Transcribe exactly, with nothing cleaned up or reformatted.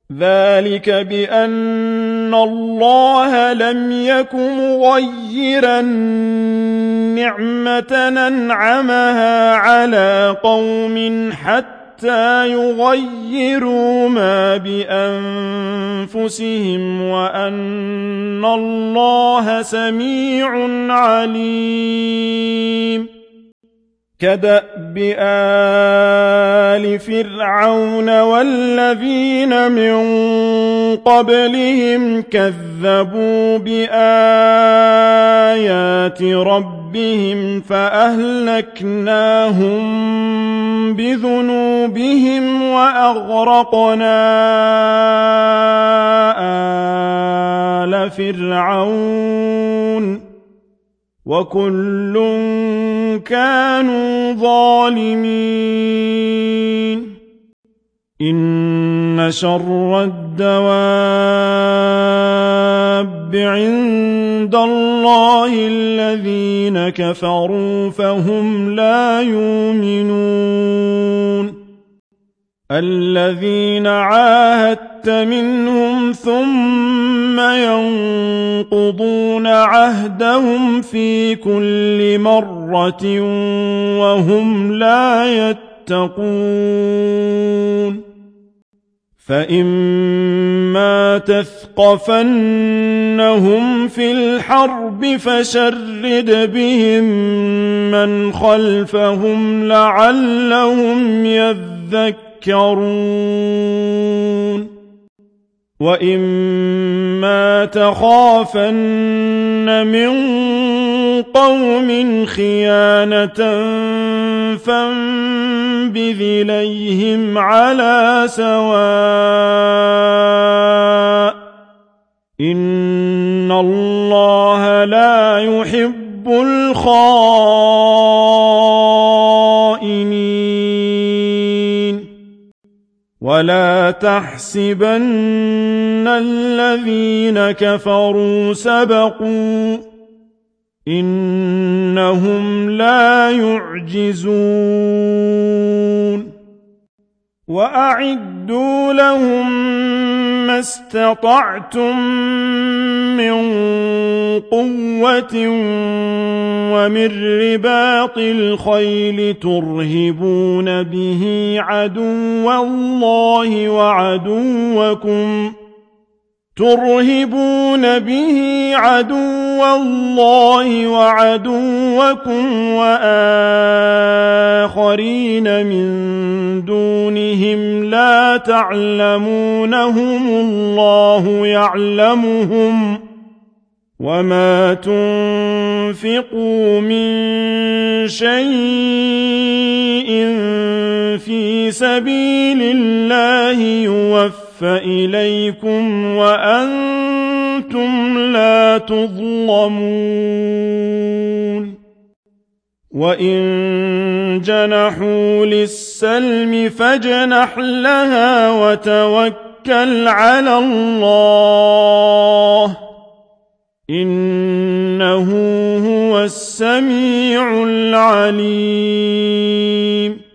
ذلك بأن الله لم يك مغيرا نعمة أنعمها على قوم حتى يغيروا ما بأنفسهم وأن الله سميع عليم. كدأب آل فرعون والذين من قبلهم كذبوا بآيات ربهم فأهلكناهم بذنوبهم وأغرقنا آل فرعون وكل كانوا ظالمين. إن شر الدواب عند الله الذين كفروا فهم لا يؤمنون. الذين عاهدت منهم ثم ينقضون عهدهم في كل مرة وهم لا يتقون. فإما تثقفنهم في الحرب فشرد بهم من خلفهم لعلهم يذكرون. وإما تخافن من قوم خيانة فانبذ إليهم على سواء إن الله لا يحب الخائنين. ولا تحسبن الذين كفروا سبقوا إنهم لا يعجزون. وأعدوا لهم ما استطعتم من قوة ومن رباط الخيل ترهبون به عدو الله وعدوكم ترهبون به عدو الله وعدوكم وآخرين من دونهم لا تعلمونهم الله يعلمهم وما تنفقوا من شيء في سبيل الله يوفى إليكم وأنتم لا تظلمون. وإن جنحوا للسلم فاجنح لها وتوكل على الله إنه هو السميع العليم.